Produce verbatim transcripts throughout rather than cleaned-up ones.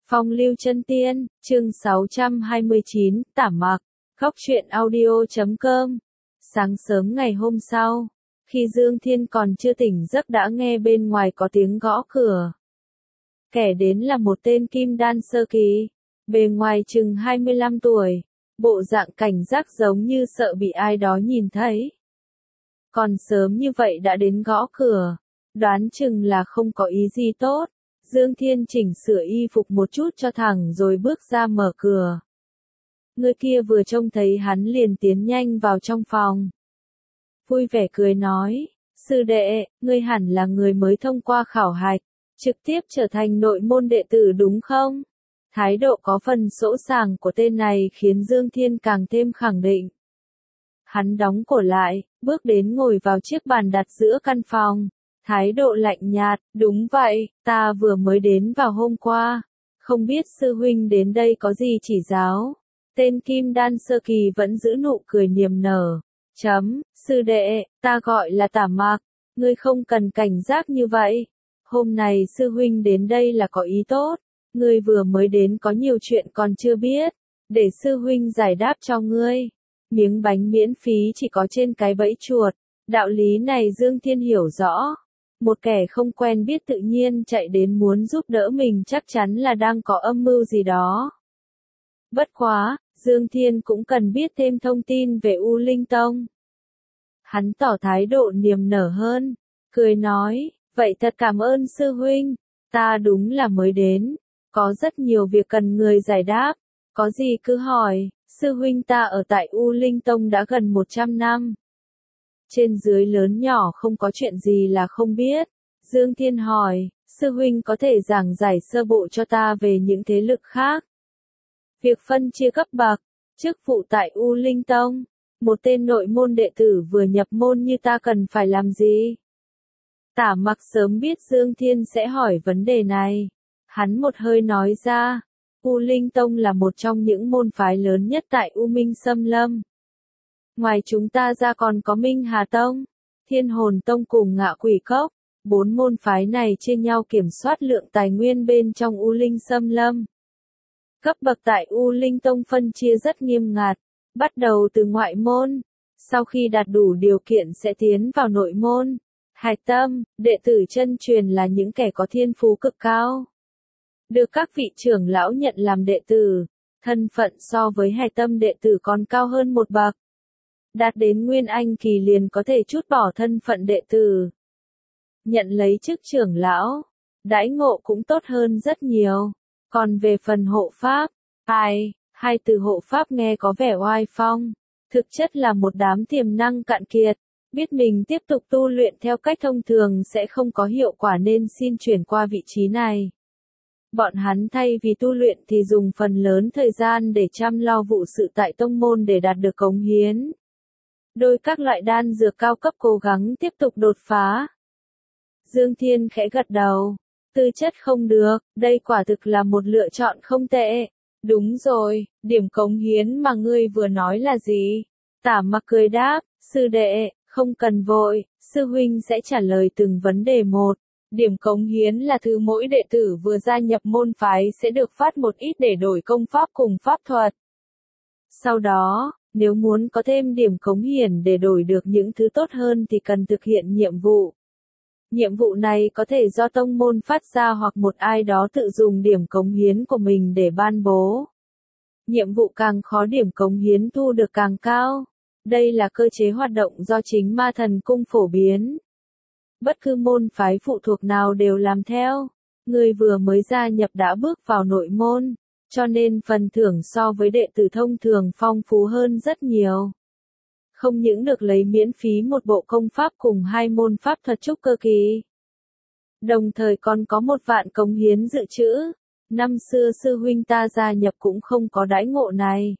Phong lưu chân tiên, chương sáu trăm hai mươi chín, tả mặc, góc truyện audio chấm com. Sáng sớm ngày hôm sau, khi Dương Thiên còn chưa tỉnh giấc đã nghe bên ngoài có tiếng gõ cửa. Kẻ đến là một tên kim đan sơ kỳ, bề ngoài chừng hai mươi lăm tuổi, bộ dạng cảnh giác giống như sợ bị ai đó nhìn thấy. Còn sớm như vậy đã đến gõ cửa, đoán chừng là không có ý gì tốt. Dương Thiên chỉnh sửa y phục một chút cho thẳng rồi bước ra mở cửa. Người kia vừa trông thấy hắn liền tiến nhanh vào trong phòng. Vui vẻ cười nói, sư đệ, ngươi hẳn là người mới thông qua khảo hạch, trực tiếp trở thành nội môn đệ tử đúng không? Thái độ có phần sỗ sàng của tên này khiến Dương Thiên càng thêm khẳng định. Hắn đóng cổ lại, bước đến ngồi vào chiếc bàn đặt giữa căn phòng. Thái độ lạnh nhạt, đúng vậy, ta vừa mới đến vào hôm qua. Không biết sư huynh đến đây có gì chỉ giáo. Tên kim đan sơ kỳ vẫn giữ nụ cười niềm nở. Chấm, sư đệ, ta gọi là tả mặc. Ngươi không cần cảnh giác như vậy. Hôm nay sư huynh đến đây là có ý tốt. Ngươi vừa mới đến có nhiều chuyện còn chưa biết. Để sư huynh giải đáp cho ngươi. Miếng bánh miễn phí chỉ có trên cái bẫy chuột. Đạo lý này Dương Thiên hiểu rõ. Một kẻ không quen biết tự nhiên chạy đến muốn giúp đỡ mình chắc chắn là đang có âm mưu gì đó. Bất quá, Dương Thiên cũng cần biết thêm thông tin về U Linh Tông. Hắn tỏ thái độ niềm nở hơn, cười nói, vậy thật cảm ơn sư huynh, ta đúng là mới đến, có rất nhiều việc cần người giải đáp, có gì cứ hỏi, sư huynh ta ở tại U Linh Tông đã gần một trăm năm. Trên dưới lớn nhỏ không có chuyện gì là không biết. Dương Thiên hỏi, sư huynh có thể giảng giải sơ bộ cho ta về những thế lực khác. Việc phân chia cấp bậc, chức vụ tại U Linh Tông, một tên nội môn đệ tử vừa nhập môn như ta cần phải làm gì? Tả mặc sớm biết Dương Thiên sẽ hỏi vấn đề này. Hắn một hơi nói ra, U Linh Tông là một trong những môn phái lớn nhất tại U Minh Xâm Lâm. Ngoài chúng ta ra còn có Minh Hà Tông, Thiên Hồn Tông cùng Ngạ Quỷ Cốc, bốn môn phái này chia nhau kiểm soát lượng tài nguyên bên trong U Linh Xâm Lâm. Cấp bậc tại U Linh Tông phân chia rất nghiêm ngặt, bắt đầu từ ngoại môn, sau khi đạt đủ điều kiện sẽ tiến vào nội môn. Hạch tâm, đệ tử chân truyền là những kẻ có thiên phú cực cao, được các vị trưởng lão nhận làm đệ tử, thân phận so với hạch tâm đệ tử còn cao hơn một bậc. Đạt đến Nguyên Anh kỳ liền có thể trút bỏ thân phận đệ tử, nhận lấy chức trưởng lão, đãi ngộ cũng tốt hơn rất nhiều. Còn về phần hộ pháp, ai, hai từ hộ pháp nghe có vẻ oai phong, thực chất là một đám tiềm năng cạn kiệt, biết mình tiếp tục tu luyện theo cách thông thường sẽ không có hiệu quả nên xin chuyển qua vị trí này. Bọn hắn thay vì tu luyện thì dùng phần lớn thời gian để chăm lo vụ sự tại tông môn để đạt được cống hiến. Đôi các loại đan dược cao cấp cố gắng tiếp tục đột phá. Dương Thiên khẽ gật đầu. Tư chất không được, đây quả thực là một lựa chọn không tệ. Đúng rồi, điểm cống hiến mà ngươi vừa nói là gì? Tả mặc cười đáp, sư đệ, không cần vội, sư huynh sẽ trả lời từng vấn đề một. Điểm cống hiến là thứ mỗi đệ tử vừa gia nhập môn phái sẽ được phát một ít để đổi công pháp cùng pháp thuật. Sau đó, nếu muốn có thêm điểm cống hiến để đổi được những thứ tốt hơn thì cần thực hiện nhiệm vụ. Nhiệm vụ này có thể do tông môn phát ra hoặc một ai đó tự dùng điểm cống hiến của mình để ban bố. Nhiệm vụ càng khó điểm cống hiến thu được càng cao. Đây là cơ chế hoạt động do chính Ma Thần Cung phổ biến. Bất cứ môn phái phụ thuộc nào đều làm theo. Người vừa mới gia nhập đã bước vào nội môn, cho nên phần thưởng so với đệ tử thông thường phong phú hơn rất nhiều. Không những được lấy miễn phí một bộ công pháp cùng hai môn pháp thuật trúc cơ kỳ, đồng thời còn có một vạn cống hiến dự trữ. Năm xưa sư huynh ta gia nhập cũng không có đãi ngộ này.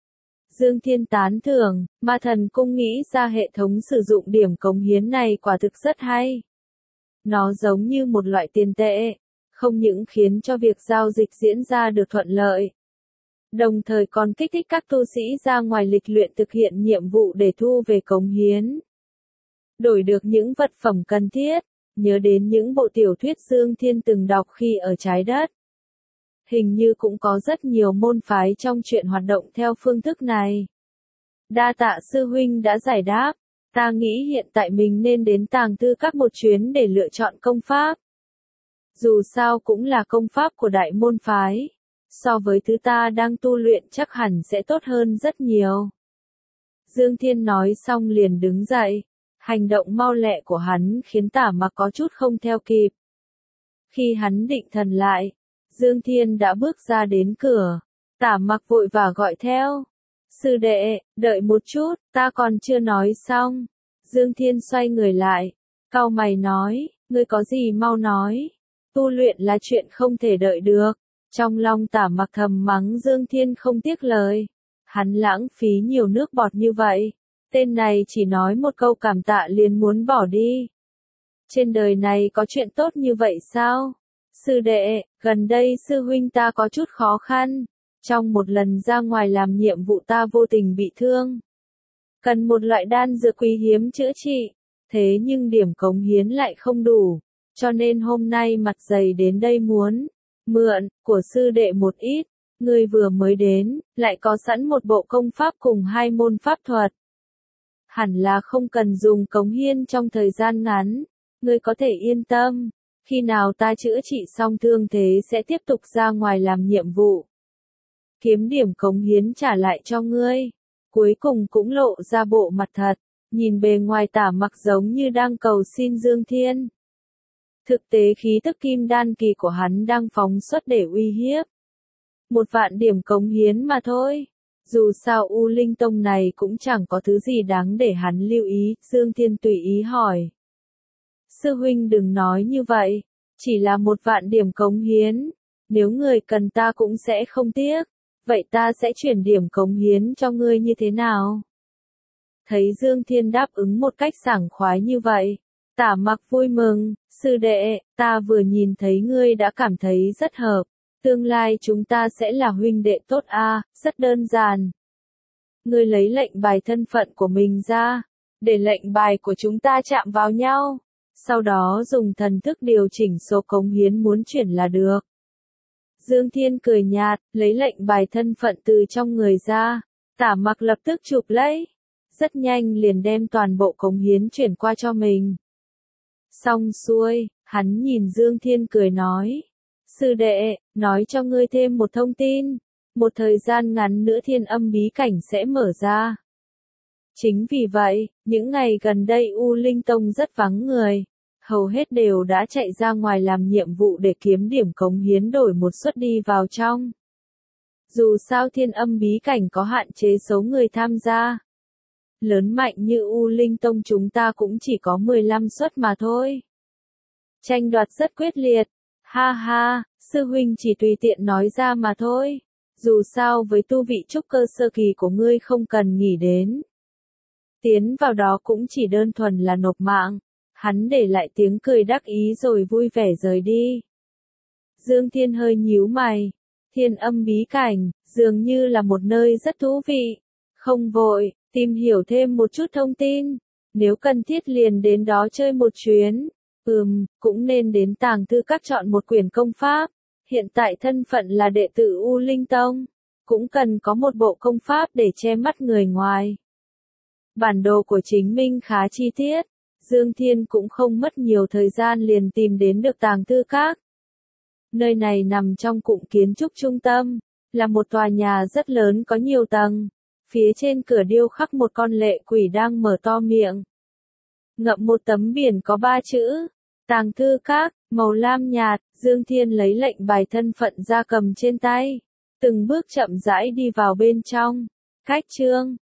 Dương Thiên tán thưởng, Ma Thần Cung nghĩ ra hệ thống sử dụng điểm cống hiến này quả thực rất hay. Nó giống như một loại tiền tệ, không những khiến cho việc giao dịch diễn ra được thuận lợi, đồng thời còn kích thích các tu sĩ ra ngoài lịch luyện thực hiện nhiệm vụ để thu về cống hiến. Đổi được những vật phẩm cần thiết, nhớ đến những bộ tiểu thuyết Dương Thiên từng đọc khi ở trái đất. Hình như cũng có rất nhiều môn phái trong chuyện hoạt động theo phương thức này. Đa tạ sư huynh đã giải đáp. Ta nghĩ hiện tại mình nên đến tàng thư các một chuyến để lựa chọn công pháp. Dù sao cũng là công pháp của đại môn phái. So với thứ ta đang tu luyện chắc hẳn sẽ tốt hơn rất nhiều. Dương Thiên nói xong liền đứng dậy. Hành động mau lẹ của hắn khiến Tả Mặc có chút không theo kịp. Khi hắn định thần lại, Dương Thiên đã bước ra đến cửa. Tả Mặc vội vã gọi theo. Sư đệ, đợi một chút, ta còn chưa nói xong. Dương Thiên xoay người lại. Cau mày nói, ngươi có gì mau nói. Tu luyện là chuyện không thể đợi được. Trong lòng Tả Mặc thầm mắng Dương Thiên không tiếc lời. Hắn lãng phí nhiều nước bọt như vậy. Tên này chỉ nói một câu cảm tạ liền muốn bỏ đi. Trên đời này có chuyện tốt như vậy sao? Sư đệ, gần đây sư huynh ta có chút khó khăn. Trong một lần ra ngoài làm nhiệm vụ ta vô tình bị thương. Cần một loại đan dược quý hiếm chữa trị. Thế nhưng điểm cống hiến lại không đủ. Cho nên hôm nay mặt dày đến đây muốn mượn của sư đệ một ít. Ngươi vừa mới đến, lại có sẵn một bộ công pháp cùng hai môn pháp thuật. Hẳn là không cần dùng cống hiến trong thời gian ngắn. Ngươi có thể yên tâm. Khi nào ta chữa trị xong thương thế sẽ tiếp tục ra ngoài làm nhiệm vụ. Kiếm điểm cống hiến trả lại cho ngươi. Cuối cùng cũng lộ ra bộ mặt thật. Nhìn bề ngoài Tả Mặc giống như đang cầu xin Dương Thiên. Thực tế khí tức kim đan kỳ của hắn đang phóng xuất để uy hiếp. Một vạn điểm cống hiến mà thôi. Dù sao U Linh Tông này cũng chẳng có thứ gì đáng để hắn lưu ý. Dương Thiên tùy ý hỏi. Sư huynh đừng nói như vậy. Chỉ là một vạn điểm cống hiến. Nếu người cần ta cũng sẽ không tiếc. Vậy ta sẽ chuyển điểm cống hiến cho ngươi như thế nào? Thấy Dương Thiên đáp ứng một cách sảng khoái như vậy. Tả Mặc vui mừng. Sư đệ, ta vừa nhìn thấy ngươi đã cảm thấy rất hợp. Tương lai chúng ta sẽ là huynh đệ tốt a, à, rất đơn giản. Ngươi lấy lệnh bài thân phận của mình ra. Để lệnh bài của chúng ta chạm vào nhau. Sau đó dùng thần thức điều chỉnh số cống hiến muốn chuyển là được. Dương Thiên cười nhạt, lấy lệnh bài thân phận từ trong người ra. Tả Mặc lập tức chụp lấy. Rất nhanh liền đem toàn bộ cống hiến chuyển qua cho mình. Xong xuôi, hắn nhìn Dương Thiên cười nói. Sư đệ, nói cho ngươi thêm một thông tin. Một thời gian ngắn nữa Thiên Âm bí cảnh sẽ mở ra. Chính vì vậy, những ngày gần đây U Linh Tông rất vắng người. Hầu hết đều đã chạy ra ngoài làm nhiệm vụ để kiếm điểm cống hiến đổi một suất đi vào trong. Dù sao Thiên Âm bí cảnh có hạn chế số người tham gia. Lớn mạnh như U Linh Tông chúng ta cũng chỉ có mười lăm suất mà thôi. Tranh đoạt rất quyết liệt. Ha ha, sư huynh chỉ tùy tiện nói ra mà thôi. Dù sao với tu vị trúc cơ sơ kỳ của ngươi không cần nghĩ đến. Tiến vào đó cũng chỉ đơn thuần là nộp mạng. Hắn để lại tiếng cười đắc ý rồi vui vẻ rời đi. Dương Thiên hơi nhíu mày. Thiên Âm bí cảnh, dường như là một nơi rất thú vị. Không vội, tìm hiểu thêm một chút thông tin. Nếu cần thiết liền đến đó chơi một chuyến. Ừm, cũng nên đến tàng thư các chọn một quyển công pháp. Hiện tại thân phận là đệ tử U Linh Tông. Cũng cần có một bộ công pháp để che mắt người ngoài. Bản đồ của chính mình khá chi tiết. Dương Thiên cũng không mất nhiều thời gian liền tìm đến được tàng thư các. Nơi này nằm trong cụm kiến trúc trung tâm. Là một tòa nhà rất lớn có nhiều tầng. Phía trên cửa điêu khắc một con lệ quỷ đang mở to miệng. Ngậm một tấm biển có ba chữ. Tàng thư các, màu lam nhạt. Dương Thiên lấy lệnh bài thân phận ra cầm trên tay. Từng bước chậm rãi đi vào bên trong. Cách chương